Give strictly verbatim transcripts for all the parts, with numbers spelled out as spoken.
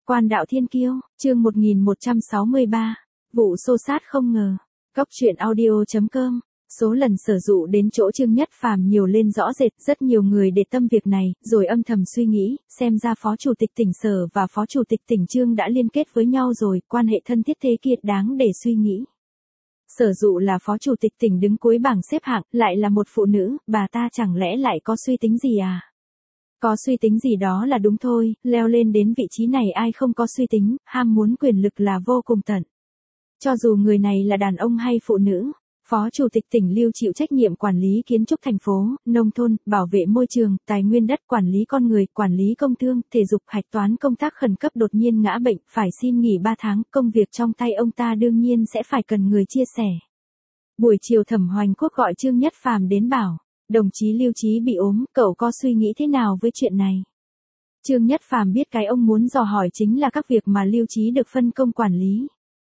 Quan đạo thiên kiêu, chương một nghìn một trăm sáu mươi ba, vụ xô xát không ngờ. Cóc truyện audio chấm com. Số lần Sở Dụ đến chỗ Trương Nhất Phàm nhiều lên rõ rệt, rất nhiều người để tâm việc này, rồi âm thầm suy nghĩ, xem ra Phó Chủ tịch tỉnh Sở và Phó Chủ tịch tỉnh Trương đã liên kết với nhau rồi, quan hệ thân thiết thế kia đáng để suy nghĩ. Sở Dụ là Phó Chủ tịch tỉnh đứng cuối bảng xếp hạng, lại là một phụ nữ, bà ta chẳng lẽ lại có suy tính gì à? Có suy tính gì đó là đúng thôi, leo lên đến vị trí này ai không có suy tính, ham muốn quyền lực là vô cùng tận. Cho dù người này là đàn ông hay phụ nữ, Phó Chủ tịch tỉnh Lưu chịu trách nhiệm quản lý kiến trúc thành phố, nông thôn, bảo vệ môi trường, tài nguyên đất, quản lý con người, quản lý công thương, thể dục, hạch toán công tác khẩn cấp đột nhiên ngã bệnh, phải xin nghỉ ba tháng, công việc trong tay ông ta đương nhiên sẽ phải cần người chia sẻ. Buổi chiều Thẩm Hoành Quốc gọi Trương Nhất Phàm đến bảo, đồng chí Lưu Chí bị ốm, cậu có suy nghĩ thế nào với chuyện này? Trương Nhất Phàm biết cái ông muốn dò hỏi chính là các việc mà Lưu Chí được phân công quản lý.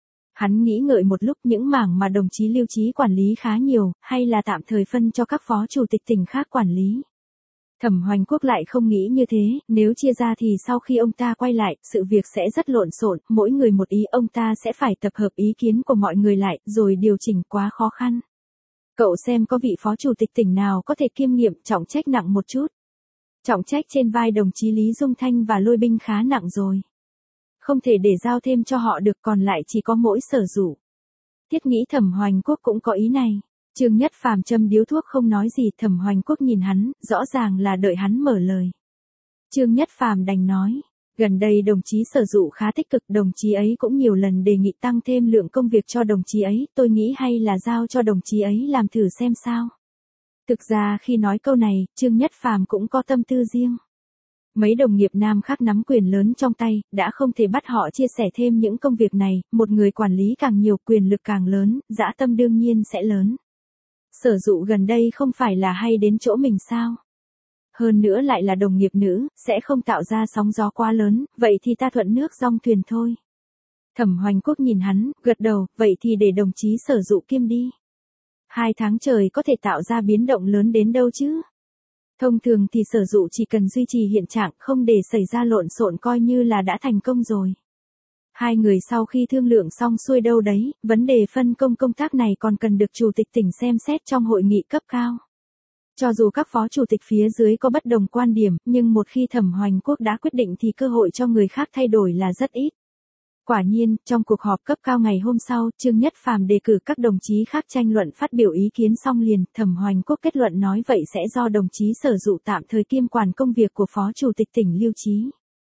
Hắn nghĩ ngợi một lúc, những mảng mà đồng chí Lưu Chí quản lý khá nhiều, hay là tạm thời phân cho các phó chủ tịch tỉnh khác quản lý. Thẩm Hoành Quốc lại không nghĩ như thế, nếu chia ra thì sau khi ông ta quay lại, sự việc sẽ rất lộn xộn, mỗi người một ý, ông ta sẽ phải tập hợp ý kiến của mọi người lại, rồi điều chỉnh, quá khó khăn. Cậu xem có vị phó chủ tịch tỉnh nào có thể kiêm nhiệm, trọng trách nặng một chút. Trọng trách trên vai đồng chí Lý Dung Thanh và Lôi Binh khá nặng rồi. Không thể để giao thêm cho họ được, còn lại chỉ có mỗi Sở Dụ. Thiết nghĩ Thẩm Hoành Quốc cũng có ý này. Trương Nhất Phàm châm điếu thuốc không nói gì, Thẩm Hoành Quốc nhìn hắn, rõ ràng là đợi hắn mở lời. Trương Nhất Phàm đành nói, gần đây đồng chí Sở Dụ khá tích cực, đồng chí ấy cũng nhiều lần đề nghị tăng thêm lượng công việc cho đồng chí ấy, tôi nghĩ hay là giao cho đồng chí ấy làm thử xem sao. Thực ra khi nói câu này, Trương Nhất Phàm cũng có tâm tư riêng. Mấy đồng nghiệp nam khác nắm quyền lớn trong tay, đã không thể bắt họ chia sẻ thêm những công việc này, một người quản lý càng nhiều quyền lực càng lớn, dã tâm đương nhiên sẽ lớn. Sở Dụ gần đây không phải là hay đến chỗ mình sao? Hơn nữa lại là đồng nghiệp nữ, sẽ không tạo ra sóng gió quá lớn, vậy thì ta thuận nước dong thuyền thôi. Thẩm Hoành Quốc nhìn hắn, gật đầu, vậy thì để đồng chí Sở Dụ kiêm đi. Hai tháng trời có thể tạo ra biến động lớn đến đâu chứ? Thông thường thì Sở Dụ chỉ cần duy trì hiện trạng, không để xảy ra lộn xộn coi như là đã thành công rồi. Hai người sau khi thương lượng xong xuôi đâu đấy, vấn đề phân công công tác này còn cần được Chủ tịch tỉnh xem xét trong hội nghị cấp cao. Cho dù các phó chủ tịch phía dưới có bất đồng quan điểm, nhưng một khi Thẩm Hoành Quốc đã quyết định thì cơ hội cho người khác thay đổi là rất ít. Quả nhiên, trong cuộc họp cấp cao ngày hôm sau, Trương Nhất Phàm đề cử các đồng chí khác tranh luận phát biểu ý kiến xong liền, Thẩm Hoành Quốc kết luận nói vậy sẽ do đồng chí Sở Dụ tạm thời kiêm quản công việc của Phó Chủ tịch tỉnh Lưu Chí.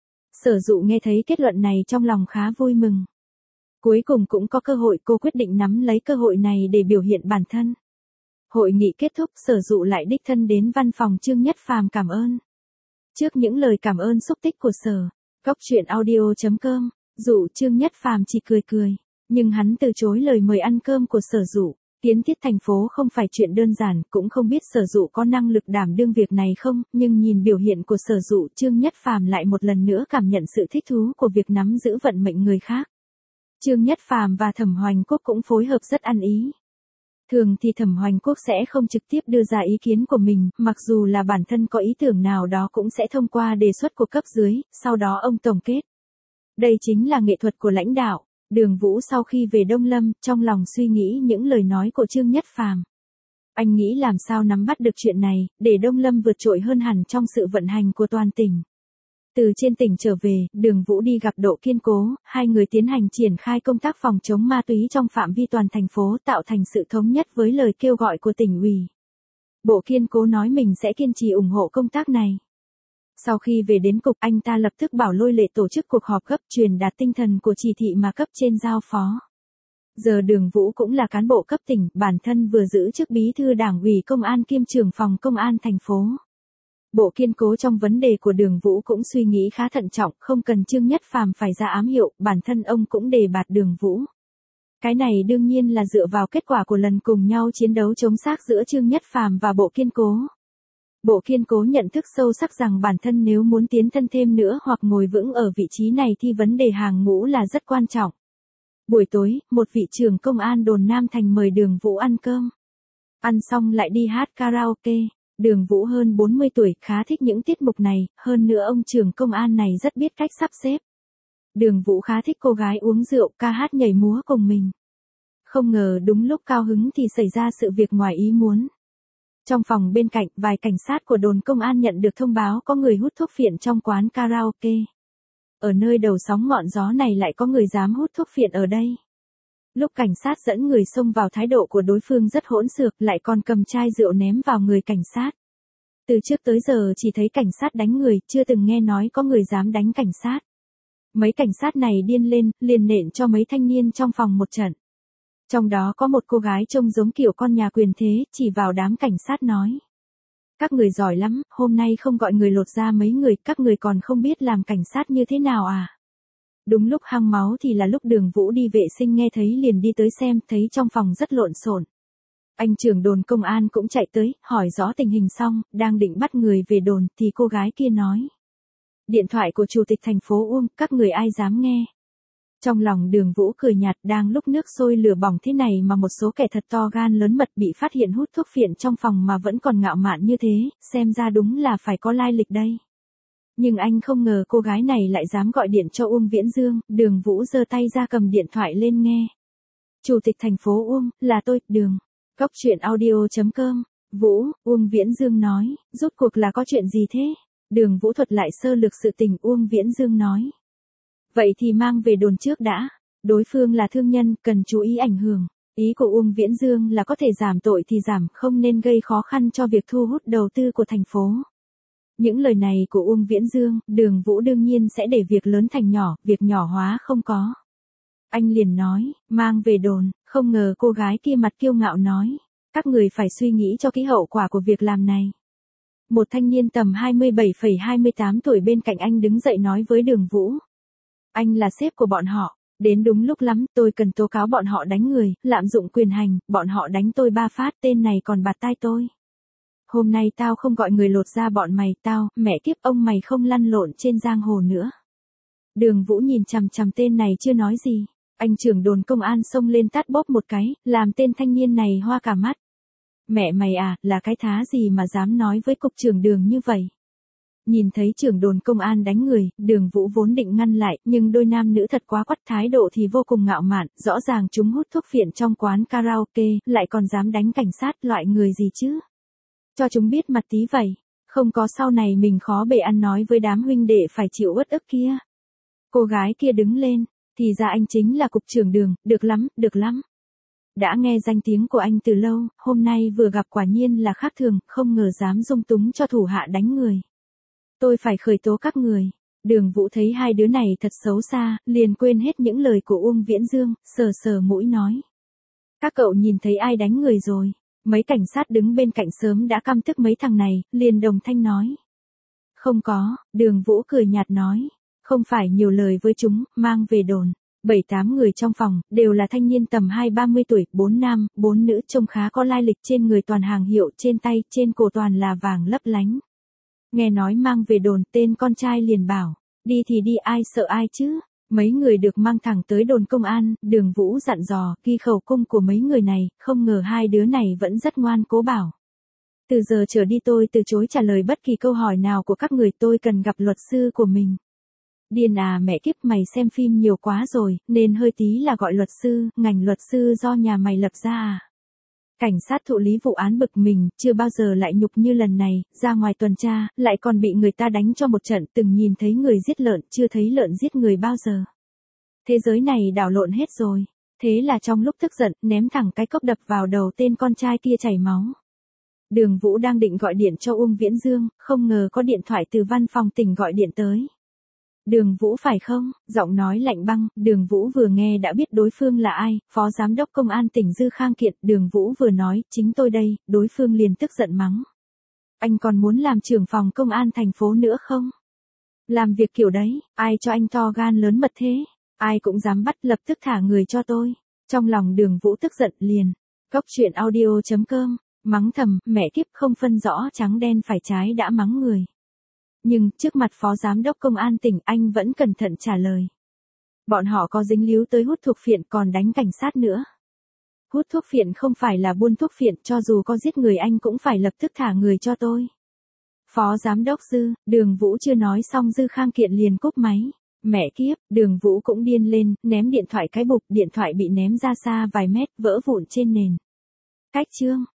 Sở Dụ nghe thấy kết luận này trong lòng khá vui mừng. Cuối cùng cũng có cơ hội, cô quyết định nắm lấy cơ hội này để biểu hiện bản thân. Hội nghị kết thúc, Sở Dụ lại đích thân đến văn phòng Trương Nhất Phàm cảm ơn. Trước những lời cảm ơn xúc tích của Sở, Cóc truyện audio chấm com, Dụ Trương Nhất Phàm chỉ cười cười, nhưng hắn từ chối lời mời ăn cơm của Sở Dụ. Kiến thiết thành phố không phải chuyện đơn giản, cũng không biết Sở Dụ có năng lực đảm đương việc này không, nhưng nhìn biểu hiện của Sở Dụ, Trương Nhất Phàm lại một lần nữa cảm nhận sự thích thú của việc nắm giữ vận mệnh người khác. Trương Nhất Phàm và Thẩm Hoành Quốc cũng phối hợp rất ăn ý. Thường thì Thẩm Hoành Quốc sẽ không trực tiếp đưa ra ý kiến của mình, mặc dù là bản thân có ý tưởng nào đó cũng sẽ thông qua đề xuất của cấp dưới, sau đó ông tổng kết. Đây chính là nghệ thuật của lãnh đạo. Đường Vũ sau khi về Đông Lâm, trong lòng suy nghĩ những lời nói của Trương Nhất Phàm. Anh nghĩ làm sao nắm bắt được chuyện này, để Đông Lâm vượt trội hơn hẳn trong sự vận hành của toàn tỉnh. Từ trên tỉnh trở về, Đường Vũ đi gặp Đỗ Kiên Cố, hai người tiến hành triển khai công tác phòng chống ma túy trong phạm vi toàn thành phố, tạo thành sự thống nhất với lời kêu gọi của tỉnh ủy. Bộ Kiên Cố nói mình sẽ kiên trì ủng hộ công tác này. Sau khi về đến cục, anh ta lập tức bảo Lôi Lệ tổ chức cuộc họp cấp, truyền đạt tinh thần của chỉ thị mà cấp trên giao phó. Giờ Đường Vũ cũng là cán bộ cấp tỉnh, bản thân vừa giữ chức bí thư đảng ủy công an kiêm trưởng phòng công an thành phố. Bộ Kiên Cố trong vấn đề của Đường Vũ cũng suy nghĩ khá thận trọng, không cần Trương Nhất Phàm phải ra ám hiệu, bản thân ông cũng đề bạt Đường Vũ. Cái này đương nhiên là dựa vào kết quả của lần cùng nhau chiến đấu chống xác giữa Trương Nhất Phàm và Bộ Kiên Cố. Bộ Kiên Cố nhận thức sâu sắc rằng bản thân nếu muốn tiến thân thêm nữa hoặc ngồi vững ở vị trí này thì vấn đề hàng ngũ là rất quan trọng. Buổi tối, một vị trưởng công an đồn Nam Thành mời Đường Vũ ăn cơm. Ăn xong lại đi hát karaoke. Đường Vũ hơn bốn mươi tuổi, khá thích những tiết mục này, hơn nữa ông trưởng công an này rất biết cách sắp xếp. Đường Vũ khá thích cô gái uống rượu ca hát nhảy múa cùng mình. Không ngờ đúng lúc cao hứng thì xảy ra sự việc ngoài ý muốn. Trong phòng bên cạnh, vài cảnh sát của đồn công an nhận được thông báo có người hút thuốc phiện trong quán karaoke. Ở nơi đầu sóng ngọn gió này lại có người dám hút thuốc phiện ở đây. Lúc cảnh sát dẫn người xông vào, thái độ của đối phương rất hỗn xược, lại còn cầm chai rượu ném vào người cảnh sát. Từ trước tới giờ chỉ thấy cảnh sát đánh người, chưa từng nghe nói có người dám đánh cảnh sát. Mấy cảnh sát này điên lên, liền nện cho mấy thanh niên trong phòng một trận. Trong đó có một cô gái trông giống kiểu con nhà quyền thế, chỉ vào đám cảnh sát nói. Các người giỏi lắm, hôm nay không gọi người lột ra mấy người, các người còn không biết làm cảnh sát như thế nào à? Đúng lúc hăng máu thì là lúc Đường Vũ đi vệ sinh nghe thấy liền đi tới xem, thấy trong phòng rất lộn xộn. Anh trưởng đồn công an cũng chạy tới, hỏi rõ tình hình xong, đang định bắt người về đồn, thì cô gái kia nói. Điện thoại của chủ tịch thành phố Uông, các người ai dám nghe? Trong lòng Đường Vũ cười nhạt, đang lúc nước sôi lửa bỏng thế này mà một số kẻ thật to gan lớn mật bị phát hiện hút thuốc phiện trong phòng mà vẫn còn ngạo mạn như thế, xem ra đúng là phải có lai lịch đây. Nhưng anh không ngờ cô gái này lại dám gọi điện cho Uông Viễn Dương. Đường Vũ giơ tay ra cầm điện thoại lên nghe. Chủ tịch thành phố Uông, là tôi, Đường. Cóc truyện audio chấm com. Vũ, Uông Viễn Dương nói, rốt cuộc là có chuyện gì thế? Đường Vũ thuật lại sơ lược sự tình. Uông Viễn Dương nói. Vậy thì mang về đồn trước đã. Đối phương là thương nhân, cần chú ý ảnh hưởng. Ý của Uông Viễn Dương là có thể giảm tội thì giảm, không nên gây khó khăn cho việc thu hút đầu tư của thành phố. Những lời này của Uông Viễn Dương, Đường Vũ đương nhiên sẽ để việc lớn thành nhỏ, việc nhỏ hóa không có. Anh liền nói, mang về đồn, không ngờ cô gái kia mặt kiêu ngạo nói. Các người phải suy nghĩ cho kỹ hậu quả của việc làm này. Một thanh niên tầm hai mươi bảy hai mươi tám tuổi bên cạnh anh đứng dậy nói với Đường Vũ. Anh là sếp của bọn họ, đến đúng lúc lắm, tôi cần tố cáo bọn họ đánh người, lạm dụng quyền hành, bọn họ đánh tôi ba phát, tên này còn bạt tai tôi. Hôm nay tao không gọi người lột ra bọn mày, tao, mẹ kiếp ông mày không lăn lộn trên giang hồ nữa. Đường Vũ nhìn chằm chằm tên này chưa nói gì, anh trưởng đồn công an xông lên tát bóp một cái, làm tên thanh niên này hoa cả mắt. Mẹ mày à, là cái thá gì mà dám nói với cục trưởng Đường như vậy? Nhìn thấy trưởng đồn công an đánh người, Đường Vũ vốn định ngăn lại, nhưng đôi nam nữ thật quá quắt, thái độ thì vô cùng ngạo mạn, rõ ràng chúng hút thuốc phiện trong quán karaoke, lại còn dám đánh cảnh sát, loại người gì chứ? Cho chúng biết mặt tí vậy, không có sau này mình khó bề ăn nói với đám huynh đệ phải chịu uất ức kia. Cô gái kia đứng lên, thì ra anh chính là cục trưởng Đường, được lắm, được lắm. Đã nghe danh tiếng của anh từ lâu, hôm nay vừa gặp quả nhiên là khác thường, không ngờ dám dung túng cho thủ hạ đánh người. Tôi phải khởi tố các người. Đường Vũ thấy hai đứa này thật xấu xa, liền quên hết những lời của Uông Viễn Dương, sờ sờ mũi nói. Các cậu nhìn thấy ai đánh người rồi? Mấy cảnh sát đứng bên cạnh sớm đã căm tức mấy thằng này, liền đồng thanh nói. Không có, Đường Vũ cười nhạt nói. Không phải nhiều lời với chúng, mang về đồn. Bảy tám người trong phòng, đều là thanh niên tầm hai ba mươi tuổi, bốn nam, bốn nữ, trông khá có lai lịch, trên người toàn hàng hiệu, trên tay, trên cổ toàn là vàng lấp lánh. Nghe nói mang về đồn, tên con trai liền bảo, đi thì đi, ai sợ ai chứ? Mấy người được mang thẳng tới đồn công an, Đường Vũ dặn dò, ghi khẩu cung của mấy người này, không ngờ hai đứa này vẫn rất ngoan cố bảo. Từ giờ trở đi tôi từ chối trả lời bất kỳ câu hỏi nào của các người, tôi cần gặp luật sư của mình. Điên à, mẹ kiếp, mày xem phim nhiều quá rồi, nên hơi tí là gọi luật sư, ngành luật sư do nhà mày lập ra à? Cảnh sát thụ lý vụ án bực mình, chưa bao giờ lại nhục như lần này, ra ngoài tuần tra, lại còn bị người ta đánh cho một trận, từng nhìn thấy người giết lợn, chưa thấy lợn giết người bao giờ. Thế giới này đảo lộn hết rồi. Thế là trong lúc tức giận, ném thẳng cái cốc đập vào đầu tên con trai kia chảy máu. Đường Vũ đang định gọi điện cho Uông Viễn Dương, không ngờ có điện thoại từ văn phòng tỉnh gọi điện tới. Đường Vũ phải không? Giọng nói lạnh băng, Đường Vũ vừa nghe đã biết đối phương là ai, Phó Giám đốc Công an tỉnh Dư Khang Kiệt. Đường Vũ vừa nói, chính tôi đây, đối phương liền tức giận mắng. Anh còn muốn làm trưởng phòng công an thành phố nữa không? Làm việc kiểu đấy, ai cho anh to gan lớn mật thế? Ai cũng dám bắt, lập tức thả người cho tôi. Trong lòng Đường Vũ tức giận liền. Cóc truyện audio chấm com, mắng thầm, mẹ kiếp, không phân rõ trắng đen phải trái đã mắng người. Nhưng, trước mặt Phó Giám đốc Công an tỉnh, anh vẫn cẩn thận trả lời. Bọn họ có dính líu tới hút thuốc phiện còn đánh cảnh sát nữa. Hút thuốc phiện không phải là buôn thuốc phiện, cho dù có giết người anh cũng phải lập tức thả người cho tôi. Phó Giám đốc Dư, Đường Vũ chưa nói xong Dư Khang Kiện liền cúp máy. Mẹ kiếp, Đường Vũ cũng điên lên, ném điện thoại cái bụp, điện thoại bị ném ra xa vài mét, vỡ vụn trên nền. Cách chương.